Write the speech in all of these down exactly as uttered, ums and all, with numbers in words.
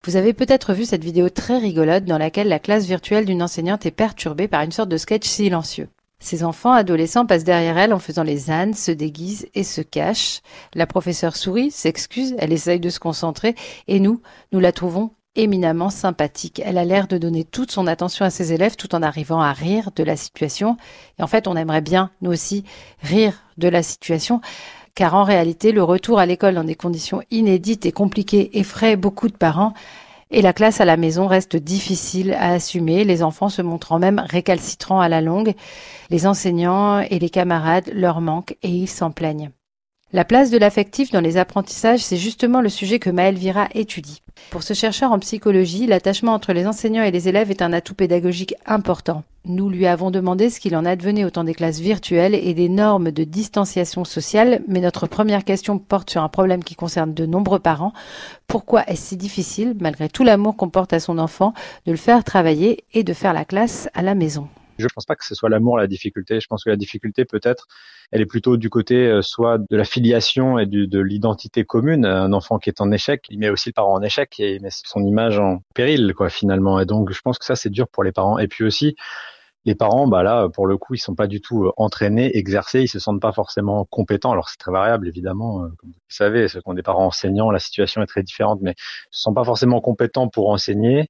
Vous avez peut-être vu cette vidéo très rigolote dans laquelle la classe virtuelle d'une enseignante est perturbée par une sorte de sketch silencieux. Ces enfants adolescents passent derrière elle en faisant les ânes, se déguisent et se cachent. La professeure sourit, s'excuse, elle essaye de se concentrer et nous, nous la trouvons éminemment sympathique. Elle a l'air de donner toute son attention à ses élèves tout en arrivant à rire de la situation. Et en fait, on aimerait bien, nous aussi, rire de la situation. Car en réalité, le retour à l'école dans des conditions inédites et compliquées effraie beaucoup de parents et la classe à la maison reste difficile à assumer, les enfants se montrant même récalcitrants à la longue. Les enseignants et les camarades leur manquent et ils s'en plaignent. La place de l'affectif dans les apprentissages, c'est justement le sujet que Maëlle Vira étudie. Pour ce chercheur en psychologie, l'attachement entre les enseignants et les élèves est un atout pédagogique important. Nous lui avons demandé ce qu'il en advenait au temps des classes virtuelles et des normes de distanciation sociale, mais notre première question porte sur un problème qui concerne de nombreux parents. Pourquoi est-ce si difficile, malgré tout l'amour qu'on porte à son enfant, de le faire travailler et de faire la classe à la maison ? Je ne pense pas que ce soit l'amour la difficulté. Je pense que la difficulté, peut-être, elle est plutôt du côté euh, soit de la filiation et du, de l'identité commune. Un enfant qui est en échec, il met aussi le parent en échec et il met son image en péril, quoi, finalement. Et donc, je pense que ça, c'est dur pour les parents. Et puis aussi, les parents, bah là, pour le coup, ils sont pas du tout euh, entraînés, exercés. Ils se sentent pas forcément compétents. Alors, c'est très variable, évidemment. Euh, comme vous le savez, ceux qui ont des parents enseignants, la situation est très différente, mais ils se sentent pas forcément compétents pour enseigner.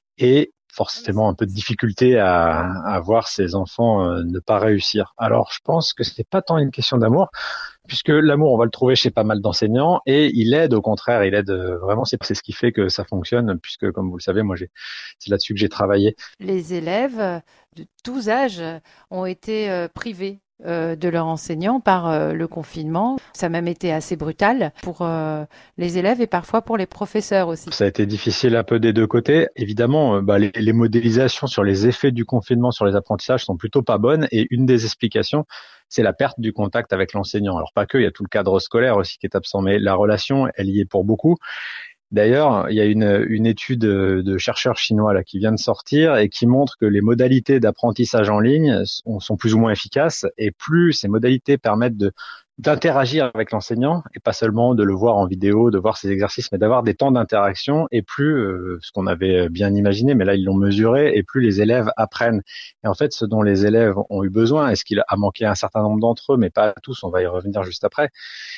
Et forcément un peu de difficulté à, à voir ses enfants euh, ne pas réussir. Alors, je pense que c'est pas tant une question d'amour, puisque l'amour, on va le trouver chez pas mal d'enseignants, et il aide, au contraire, il aide euh, vraiment, c'est, c'est ce qui fait que ça fonctionne, puisque, comme vous le savez, moi, j'ai, c'est là-dessus que j'ai travaillé. Les élèves de tous âges ont été euh, privés euh, de leurs enseignants par euh, le confinement. Ça a même été assez brutal pour euh, les élèves et parfois pour les professeurs aussi. Ça a été difficile un peu des deux côtés. Évidemment, euh, bah, les, les modélisations sur les effets du confinement sur les apprentissages sont plutôt pas bonnes, et une des explications, c'est la perte du contact avec l'enseignant. Alors pas que, il y a tout le cadre scolaire aussi qui est absent, mais la relation, elle y est pour beaucoup. D'ailleurs, il y a une, une étude de chercheurs chinois là qui vient de sortir et qui montre que les modalités d'apprentissage en ligne sont, sont plus ou moins efficaces, et plus ces modalités permettent de d'interagir avec l'enseignant et pas seulement de le voir en vidéo, de voir ses exercices, mais d'avoir des temps d'interaction, et plus, euh, ce qu'on avait bien imaginé, mais là ils l'ont mesuré, et plus les élèves apprennent. Et en fait, ce dont les élèves ont eu besoin, est-ce qu'il a manqué à un certain nombre d'entre eux, mais pas à tous, on va y revenir juste après.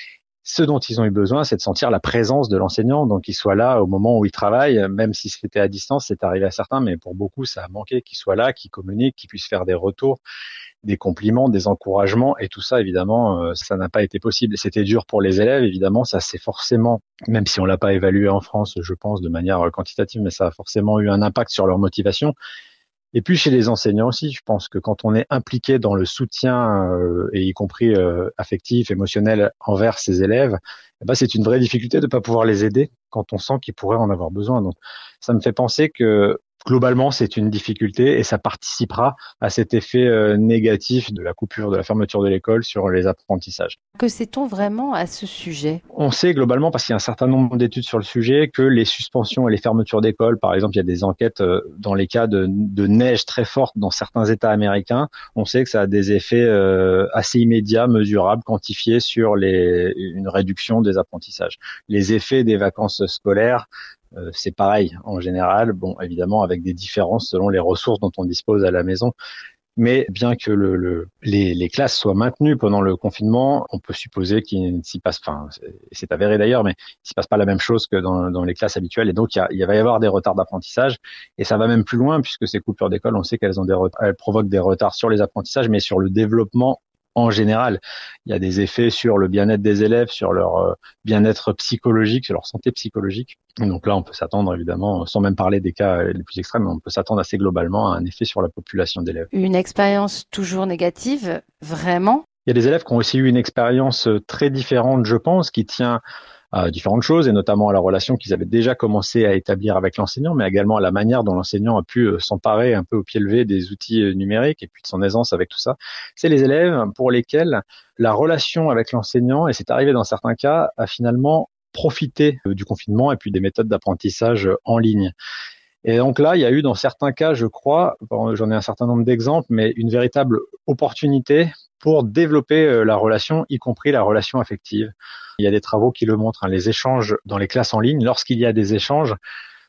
Ce dont ils ont eu besoin, c'est de sentir la présence de l'enseignant, donc qu'il soit là au moment où il travaille, même si c'était à distance, c'est arrivé à certains, mais pour beaucoup, ça a manqué qu'il soit là, qu'il communique, qu'il puisse faire des retours, des compliments, des encouragements, et tout ça, évidemment, ça n'a pas été possible. C'était dur pour les élèves, évidemment, ça c'est forcément, même si on l'a pas évalué en France, je pense, de manière quantitative, mais ça a forcément eu un impact sur leur motivation. Et puis chez les enseignants aussi, je pense que quand on est impliqué dans le soutien, euh, et y compris euh, affectif, émotionnel envers ses élèves, eh ben, c'est une vraie difficulté de ne pas pouvoir les aider quand on sent qu'ils pourraient en avoir besoin. Donc ça me fait penser que globalement, c'est une difficulté, et ça participera à cet effet euh, négatif de la coupure, de la fermeture de l'école sur les apprentissages. Que sait-on vraiment à ce sujet ? On sait globalement, parce qu'il y a un certain nombre d'études sur le sujet, que les suspensions et les fermetures d'écoles, par exemple, il y a des enquêtes euh, dans les cas de, de neige très forte dans certains États américains, on sait que ça a des effets euh, assez immédiats, mesurables, quantifiés sur les, une réduction des apprentissages. Les effets des vacances scolaires, Euh, c'est pareil en général, bon évidemment avec des différences selon les ressources dont on dispose à la maison, mais bien que le, le, les, les classes soient maintenues pendant le confinement, on peut supposer qu'il ne s'y passe, enfin c'est, c'est avéré d'ailleurs, mais il ne s'y passe pas la même chose que dans, dans les classes habituelles, et donc il, y a, il va y avoir des retards d'apprentissage, et ça va même plus loin puisque ces coupures d'école, on sait qu'elles ont des retards, elles provoquent des retards sur les apprentissages, mais sur le développement en général. Il y a des effets sur le bien-être des élèves, sur leur euh, bien-être psychologique, sur leur santé psychologique. Et donc là, on peut s'attendre, évidemment, sans même parler des cas les plus extrêmes, on peut s'attendre assez globalement à un effet sur la population d'élèves. Une expérience toujours négative, vraiment ? Il y a des élèves qui ont aussi eu une expérience très différente, je pense, qui tient à différentes choses, et notamment à la relation qu'ils avaient déjà commencé à établir avec l'enseignant, mais également à la manière dont l'enseignant a pu s'emparer un peu au pied levé des outils numériques et puis de son aisance avec tout ça. C'est les élèves pour lesquels la relation avec l'enseignant, et c'est arrivé dans certains cas, a finalement profité du confinement et puis des méthodes d'apprentissage en ligne. Et donc là, il y a eu dans certains cas, je crois, bon, j'en ai un certain nombre d'exemples, mais une véritable opportunité pour développer la relation, y compris la relation affective. Il y a des travaux qui le montrent, hein, les échanges dans les classes en ligne, lorsqu'il y a des échanges,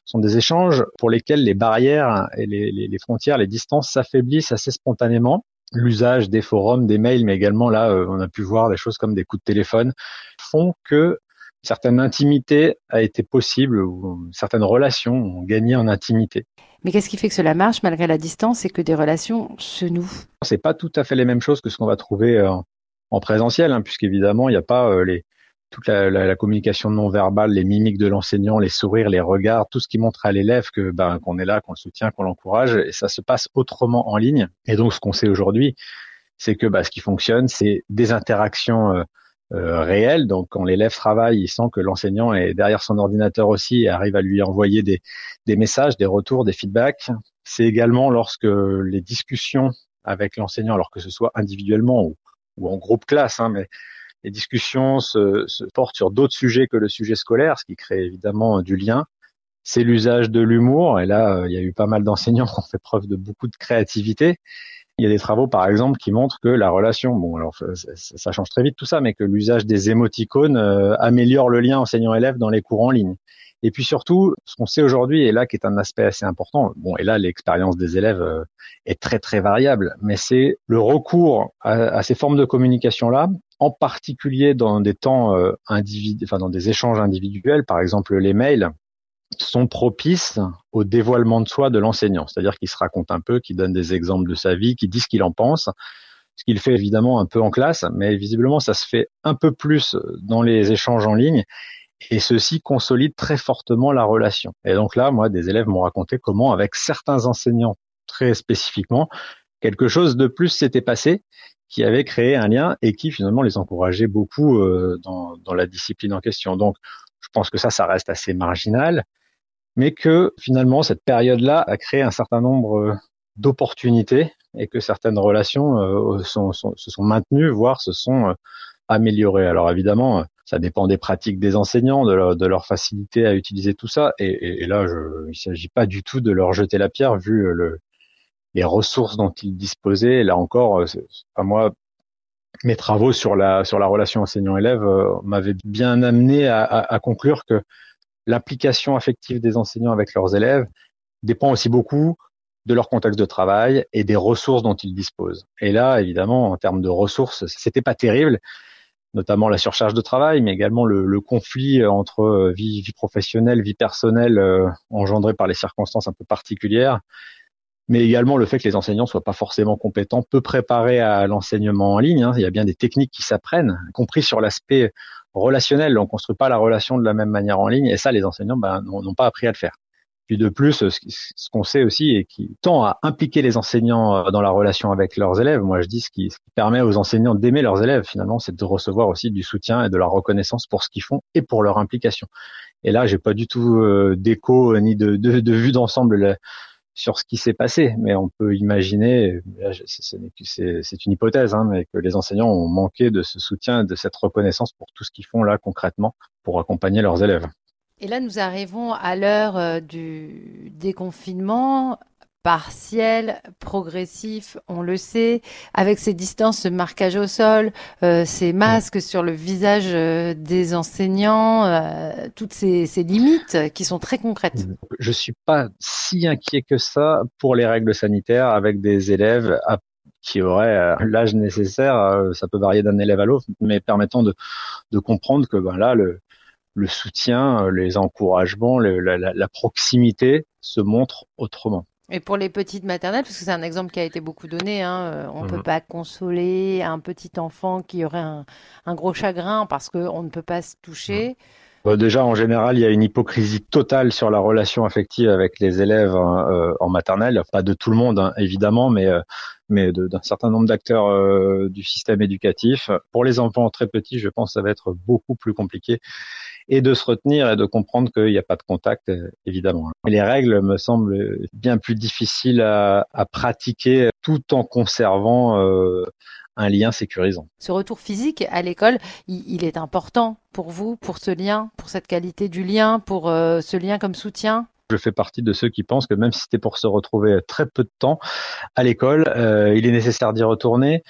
sont des échanges pour lesquels les barrières et les, les, les frontières, les distances s'affaiblissent assez spontanément. L'usage des forums, des mails, mais également là, euh, on a pu voir des choses comme des coups de téléphone, font que certaine intimité a été possible, ou certaines relations ont gagné en intimité. Mais qu'est-ce qui fait que cela marche malgré la distance et que des relations se nouent? C'est pas tout à fait les mêmes choses que ce qu'on va trouver en, en présentiel, hein, puisqu'évidemment, il n'y a pas euh, les, toute la, la, la communication non verbale, les mimiques de l'enseignant, les sourires, les regards, tout ce qui montre à l'élève que ben, qu'on est là, qu'on le soutient, qu'on l'encourage, et ça se passe autrement en ligne. Et donc, ce qu'on sait aujourd'hui, c'est que bah, ce qui fonctionne, c'est des interactions euh, euh, réelles. Donc, quand l'élève travaille, il sent que l'enseignant est derrière son ordinateur aussi et arrive à lui envoyer des, des messages, des retours, des feedbacks. C'est également lorsque les discussions avec l'enseignant, alors que ce soit individuellement ou, ou en groupe classe, hein, mais les discussions se, se portent sur d'autres sujets que le sujet scolaire, ce qui crée évidemment du lien. C'est l'usage de l'humour, et là, euh, il y a eu pas mal d'enseignants qui ont fait preuve de beaucoup de créativité. Il y a des travaux, par exemple, qui montrent que la relation, bon, alors ça change très vite tout ça, mais que l'usage des émoticônes euh, améliore le lien enseignant-élève dans les cours en ligne. Et puis surtout, ce qu'on sait aujourd'hui, et là qui est un aspect assez important, bon, et là l'expérience des élèves euh, est très très variable, mais c'est le recours à, à ces formes de communication-là, en particulier dans des temps euh, individu, enfin dans des échanges individuels, par exemple les mails, sont propices au dévoilement de soi de l'enseignant. C'est-à-dire qu'il se raconte un peu, qu'il donne des exemples de sa vie, qu'il dit ce qu'il en pense, ce qu'il fait évidemment un peu en classe, mais visiblement ça se fait un peu plus dans les échanges en ligne, et ceci consolide très fortement la relation. Et donc là, moi, des élèves m'ont raconté comment, avec certains enseignants très spécifiquement, quelque chose de plus s'était passé, qui avait créé un lien et qui finalement les encourageait beaucoup euh, dans, dans la discipline en question. Donc, je pense que ça, ça reste assez marginal, mais que finalement cette période-là a créé un certain nombre d'opportunités et que certaines relations euh, sont, sont, se sont maintenues, voire se sont euh, améliorées. Alors évidemment, ça dépend des pratiques des enseignants, de leur, de leur facilité à utiliser tout ça. Et, et, et là, je, il ne s'agit pas du tout de leur jeter la pierre vu le, les ressources dont ils disposaient. Et là encore, c'est, à moi, mes travaux sur la, sur la relation enseignant-élève euh, m'avaient bien amené à, à, à conclure que l'implication affective des enseignants avec leurs élèves dépend aussi beaucoup de leur contexte de travail et des ressources dont ils disposent. Et là, évidemment, en termes de ressources, c'était pas terrible, notamment la surcharge de travail, mais également le, le conflit entre vie, vie professionnelle, vie personnelle euh, engendré par les circonstances un peu particulières, mais également le fait que les enseignants soient pas forcément compétents, peu préparés à l'enseignement en ligne. Hein. Il y a bien des techniques qui s'apprennent, y compris sur l'aspect relationnel. On construit pas la relation de la même manière en ligne, et ça, les enseignants ben, n'ont pas appris à le faire. Puis de plus, ce, ce qu'on sait aussi et qui tend à impliquer les enseignants dans la relation avec leurs élèves, moi je dis ce qui, ce qui permet aux enseignants d'aimer leurs élèves finalement, c'est de recevoir aussi du soutien et de la reconnaissance pour ce qu'ils font et pour leur implication. Et là, j'ai pas du tout euh, d'écho ni de, de, de vue d'ensemble là, sur ce qui s'est passé, mais on peut imaginer, c'est une hypothèse, hein, mais que les enseignants ont manqué de ce soutien et de cette reconnaissance pour tout ce qu'ils font là concrètement pour accompagner leurs élèves. Et là, nous arrivons à l'heure euh, du déconfinement partiel, progressif, on le sait, avec ces distances, ce marquage au sol, euh, ces masques sur le visage euh, des enseignants, euh, toutes ces, ces limites qui sont très concrètes. Je suis pas si inquiet que ça pour les règles sanitaires avec des élèves à qui auraient l'âge nécessaire, ça peut varier d'un élève à l'autre, mais permettant de, de comprendre que ben là, le le soutien, les encouragements, le, la, la proximité se montrent autrement. Et pour les petites maternelles, parce que c'est un exemple qui a été beaucoup donné, hein, on ne mmh. peut pas consoler un petit enfant qui aurait un, un gros chagrin parce qu'on ne peut pas se toucher. Mmh. Bon, déjà, en général, il y a une hypocrisie totale sur la relation affective avec les élèves hein, euh, en maternelle. Pas de tout le monde, hein, évidemment, mais, euh, mais d'un certain nombre d'acteurs euh, du système éducatif. Pour les enfants très petits, je pense que ça va être beaucoup plus compliqué. Et de se retenir et de comprendre qu'il n'y a pas de contact, évidemment. Mais les règles me semblent bien plus difficiles à, à pratiquer tout en conservant euh, un lien sécurisant. Ce retour physique à l'école, il, il est important pour vous, pour ce lien, pour cette qualité du lien, pour euh, ce lien comme soutien? Je fais partie de ceux qui pensent que même si c'était pour se retrouver très peu de temps à l'école, euh, il est nécessaire d'y retourner.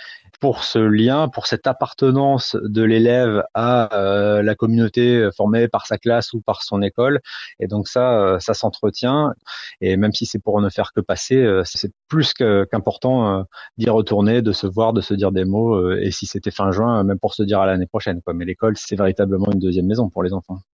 pour ce lien, pour cette appartenance de l'élève à euh, la communauté formée par sa classe ou par son école. Et donc ça, euh, ça s'entretient. Et même si c'est pour ne faire que passer, euh, c'est plus que, qu'important euh, d'y retourner, de se voir, de se dire des mots. Euh, et si c'était fin juin, même pour se dire à l'année prochaine, quoi. Mais l'école, c'est véritablement une deuxième maison pour les enfants.